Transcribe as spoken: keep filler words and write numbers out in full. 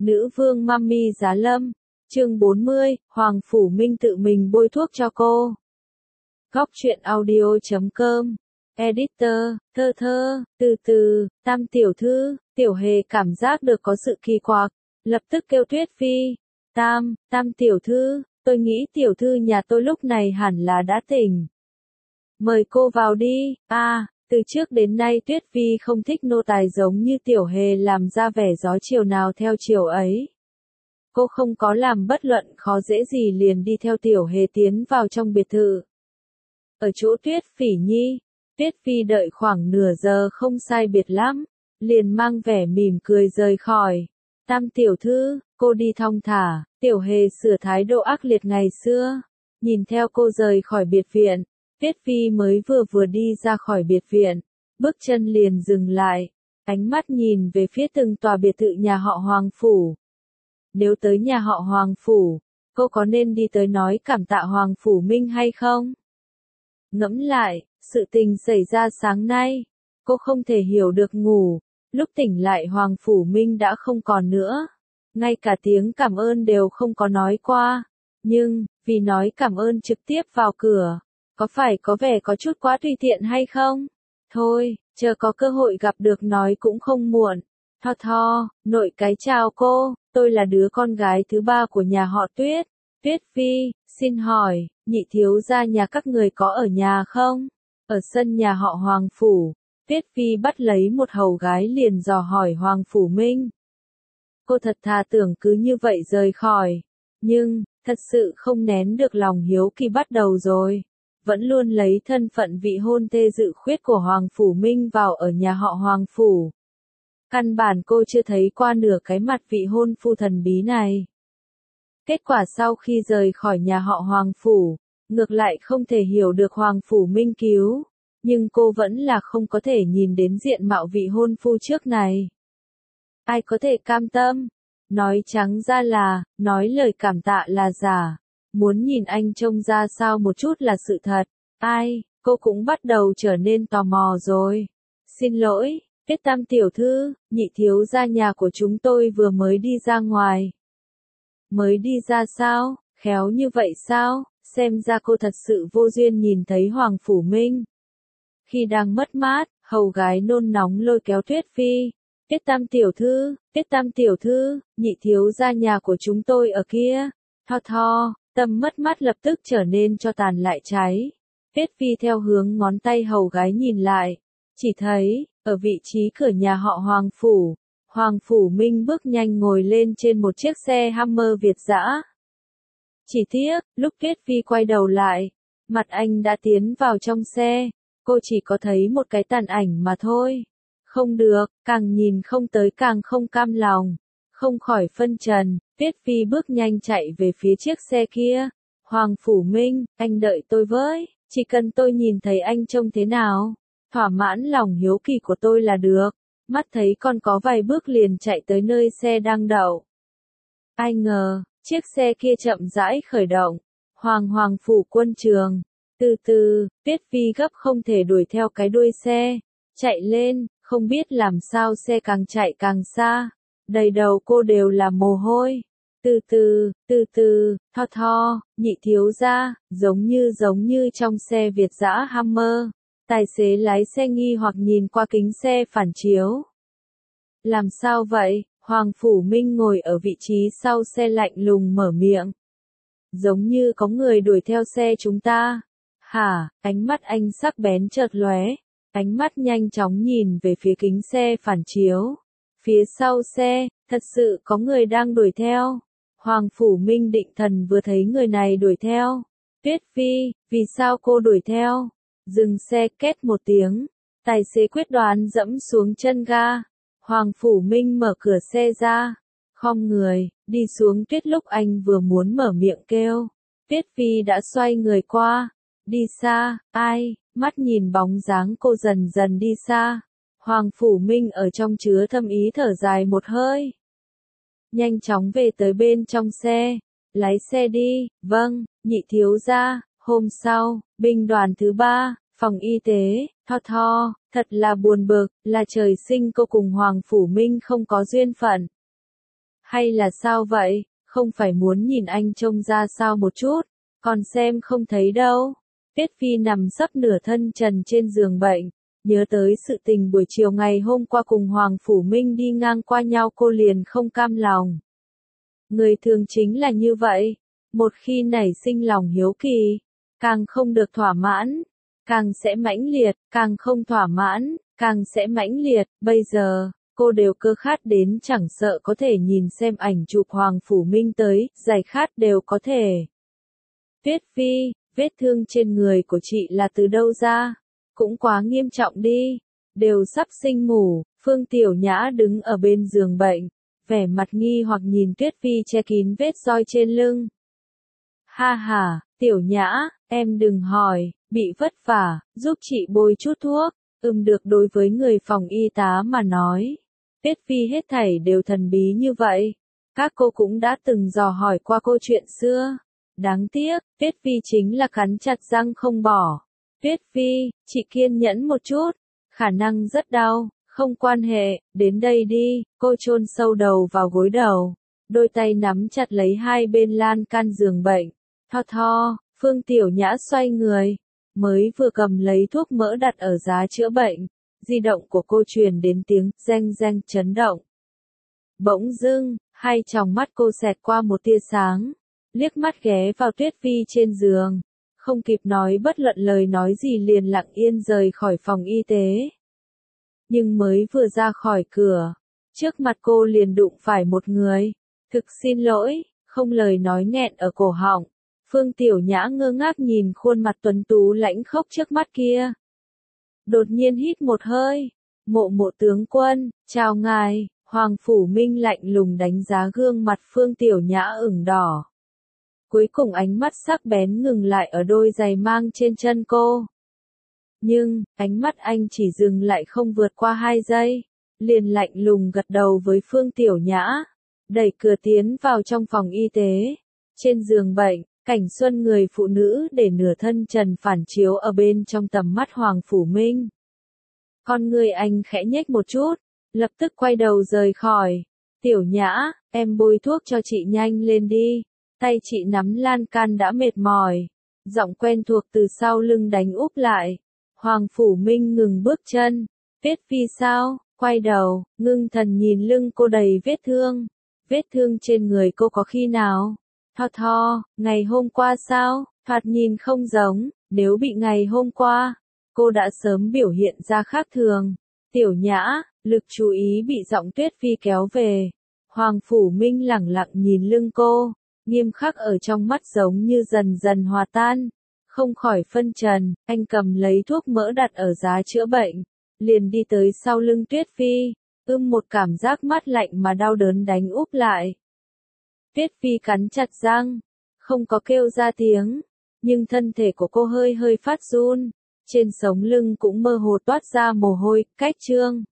Nữ vương Mummy Giá Lâm, chương bốn mươi, Hoàng Phủ Minh tự mình bôi thuốc cho cô. Góc truyện audio chấm com, Editor, thơ thơ, từ từ, Tam tiểu thư, Tiểu Hề cảm giác được có sự kỳ quặc, lập tức kêu Tuyết Phi, Tam, Tam tiểu thư, tôi nghĩ tiểu thư nhà tôi lúc này hẳn là đã tỉnh. Mời cô vào đi, à, từ trước đến nay Tuyết Phi không thích nô tài giống như Tiểu Hề làm ra vẻ gió chiều nào theo chiều ấy. Cô không có làm bất luận khó dễ gì liền đi theo Tiểu Hề tiến vào trong biệt thự. Ở chỗ Tuyết Phỉ Nhi, Tuyết Phi đợi khoảng nửa giờ không sai biệt lắm, liền mang vẻ mỉm cười rời khỏi. Tam tiểu thư, cô đi thong thả, Tiểu Hề sửa thái độ ác liệt ngày xưa, nhìn theo cô rời khỏi biệt viện. Tuyết Phi mới vừa vừa đi ra khỏi biệt viện, bước chân liền dừng lại, ánh mắt nhìn về phía từng tòa biệt thự nhà họ Hoàng Phủ. Nếu tới nhà họ Hoàng Phủ, cô có nên đi tới nói cảm tạ Hoàng Phủ Minh hay không? Ngẫm lại, sự tình xảy ra sáng nay, cô không thể hiểu được ngủ, lúc tỉnh lại Hoàng Phủ Minh đã không còn nữa, ngay cả tiếng cảm ơn đều không có nói qua, nhưng, vì nói cảm ơn trực tiếp vào cửa. Có phải có vẻ có chút quá tùy tiện hay không? Thôi, chờ có cơ hội gặp được nói cũng không muộn. Tho tho, nội cái chào cô, tôi là đứa con gái thứ ba của nhà họ Tuyết. Tuyết Phi, xin hỏi, nhị thiếu gia nhà các người có ở nhà không? Ở sân nhà họ Hoàng Phủ, Tuyết Phi bắt lấy một hầu gái liền dò hỏi Hoàng Phủ Minh. Cô thật thà tưởng cứ như vậy rời khỏi, nhưng, thật sự không nén được lòng hiếu kỳ bắt đầu rồi. Vẫn luôn lấy thân phận vị hôn thê dự khuyết của Hoàng Phủ Minh vào ở nhà họ Hoàng Phủ. Căn bản cô chưa thấy qua nửa cái mặt vị hôn phu thần bí này. Kết quả sau khi rời khỏi nhà họ Hoàng Phủ, ngược lại không thể hiểu được Hoàng Phủ Minh cứu, nhưng cô vẫn là không có thể nhìn đến diện mạo vị hôn phu trước này. Ai có thể cam tâm? Nói trắng ra là, nói lời cảm tạ là giả. Muốn nhìn anh trông ra sao một chút là sự thật. Ai, cô cũng bắt đầu trở nên tò mò rồi. Xin lỗi, Tuyết Tam tiểu thư, nhị thiếu gia nhà của chúng tôi vừa mới đi ra ngoài. Mới đi ra sao? Khéo như vậy sao? Xem ra cô thật sự vô duyên nhìn thấy Hoàng Phủ Minh. Khi đang mất mát, hầu gái nôn nóng lôi kéo Tuyết Phi. Tuyết Tam tiểu thư, Tuyết Tam tiểu thư, nhị thiếu gia nhà của chúng tôi ở kia. Tho tho. Tâm mất mát lập tức trở nên cho tàn lại cháy. Tuyết Phi theo hướng ngón tay hầu gái nhìn lại. Chỉ thấy, ở vị trí cửa nhà họ Hoàng Phủ, Hoàng Phủ Minh bước nhanh ngồi lên trên một chiếc xe Hummer Việt dã. Chỉ tiếc, lúc Tuyết Phi quay đầu lại, mặt anh đã tiến vào trong xe. Cô chỉ có thấy một cái tàn ảnh mà thôi. Không được, càng nhìn không tới càng không cam lòng. Không khỏi phân trần, Tuyết Phi bước nhanh chạy về phía chiếc xe kia. Hoàng Phủ Minh, anh đợi tôi với, chỉ cần tôi nhìn thấy anh trông thế nào, thỏa mãn lòng hiếu kỳ của tôi là được. Mắt thấy con có vài bước liền chạy tới nơi xe đang đậu. Ai ngờ, chiếc xe kia chậm rãi khởi động. Hoàng Hoàng Phủ quân trường. Từ từ, Tuyết Phi gấp không thể đuổi theo cái đuôi xe. Chạy lên, không biết làm sao xe càng chạy càng xa. Đầy đầu cô đều là mồ hôi. Từ từ, từ từ, tho tho, nhị thiếu gia, giống như giống như trong xe Việt dã Hummer. Tài xế lái xe nghi hoặc nhìn qua kính xe phản chiếu. Làm sao vậy? Hoàng Phủ Minh ngồi ở vị trí sau xe lạnh lùng mở miệng. Giống như có người đuổi theo xe chúng ta. Hả? Ánh mắt anh sắc bén chợt lóe. Ánh mắt nhanh chóng nhìn về phía kính xe phản chiếu. Phía sau xe, thật sự có người đang đuổi theo. Hoàng Phủ Minh định thần vừa thấy người này đuổi theo. Tuyết Phi, vì sao cô đuổi theo? Dừng xe két một tiếng. Tài xế quyết đoán dẫm xuống chân ga. Hoàng Phủ Minh mở cửa xe ra. Khom người, đi xuống tuyết lúc anh vừa muốn mở miệng kêu. Tuyết Phi đã xoay người qua. Đi xa, ai, mắt nhìn bóng dáng cô dần dần đi xa. Hoàng Phủ Minh ở trong chứa thâm ý thở dài một hơi. Nhanh chóng về tới bên trong xe. Lái xe đi, vâng, nhị thiếu gia. Hôm sau, binh đoàn thứ ba, phòng y tế, tho tho, thật là buồn bực, là trời sinh cô cùng Hoàng Phủ Minh không có duyên phận. Hay là sao vậy, không phải muốn nhìn anh trông ra sao một chút, còn xem không thấy đâu. Tuyết Phi nằm sấp nửa thân trần trên giường bệnh, nhớ tới sự tình buổi chiều ngày hôm qua cùng Hoàng Phủ Minh đi ngang qua nhau cô liền không cam lòng. Người thường chính là như vậy, một khi nảy sinh lòng hiếu kỳ, càng không được thỏa mãn, càng sẽ mãnh liệt, càng không thỏa mãn, càng sẽ mãnh liệt, bây giờ, cô đều cơ khát đến chẳng sợ có thể nhìn xem ảnh chụp Hoàng Phủ Minh tới, giải khát đều có thể. Tuyết Phi, vết thương trên người của chị là từ đâu ra? Cũng quá nghiêm trọng đi, đều sắp sinh mủ. Phương Tiểu Nhã đứng ở bên giường bệnh, vẻ mặt nghi hoặc nhìn Tuyết Phi che kín vết roi trên lưng. Ha ha, Tiểu Nhã, em đừng hỏi, bị vất vả, giúp chị bôi chút thuốc. Ừm được, đối với người phòng y tá mà nói, Tuyết Phi hết thảy đều thần bí như vậy. Các cô cũng đã từng dò hỏi qua cô chuyện xưa. Đáng tiếc, Tuyết Phi chính là cắn chặt răng không bỏ. Tuyết Phi, chị kiên nhẫn một chút, khả năng rất đau, không quan hệ, đến đây đi. Cô chôn sâu đầu vào gối đầu, đôi tay nắm chặt lấy hai bên lan can giường bệnh. Tho tho, Phương Tiểu Nhã xoay người, mới vừa cầm lấy thuốc mỡ đặt ở giá chữa bệnh, di động của cô truyền đến tiếng reng reng chấn động. Bỗng dưng, hai tròng mắt cô xẹt qua một tia sáng, liếc mắt ghé vào Tuyết Phi trên giường, không kịp nói bất luận lời nói gì liền lặng yên rời khỏi phòng y tế. Nhưng mới vừa ra khỏi cửa, trước mặt cô liền đụng phải một người. Thực xin lỗi, không lời nói nghẹn ở cổ họng. Phương Tiểu Nhã ngơ ngác nhìn khuôn mặt tuấn tú lãnh khốc trước mắt kia. Đột nhiên hít một hơi. Mộ Mộ tướng quân, chào ngài. Hoàng Phủ Minh lạnh lùng đánh giá gương mặt Phương Tiểu Nhã ửng đỏ. Cuối cùng ánh mắt sắc bén ngừng lại ở đôi giày mang trên chân cô. Nhưng, ánh mắt anh chỉ dừng lại không vượt qua hai giây. Liền lạnh lùng gật đầu với Phương Tiểu Nhã. Đẩy cửa tiến vào trong phòng y tế. Trên giường bệnh, cảnh xuân người phụ nữ để nửa thân trần phản chiếu ở bên trong tầm mắt Hoàng Phủ Minh. Con người anh khẽ nhếch một chút, lập tức quay đầu rời khỏi. Tiểu Nhã, em bôi thuốc cho chị nhanh lên đi. Tay chị nắm lan can đã mệt mỏi. Giọng quen thuộc từ sau lưng đánh úp lại. Hoàng Phủ Minh ngừng bước chân. Tuyết Phi sao? Quay đầu, ngưng thần nhìn lưng cô đầy vết thương. Vết thương trên người cô có khi nào? Tho tho, ngày hôm qua sao? Thoạt nhìn không giống, nếu bị ngày hôm qua, cô đã sớm biểu hiện ra khác thường. Tiểu Nhã, lực chú ý bị giọng Tuyết Phi kéo về. Hoàng Phủ Minh lẳng lặng nhìn lưng cô, nghiêm khắc ở trong mắt giống như dần dần hòa tan. Không khỏi phân trần, anh cầm lấy thuốc mỡ đặt ở giá chữa bệnh, liền đi tới sau lưng Tuyết Phi, ưm một cảm giác mát lạnh mà đau đớn đánh úp lại. Tuyết Phi cắn chặt răng, không có kêu ra tiếng, nhưng thân thể của cô hơi hơi phát run, trên sống lưng cũng mơ hồ toát ra mồ hôi, cách trương.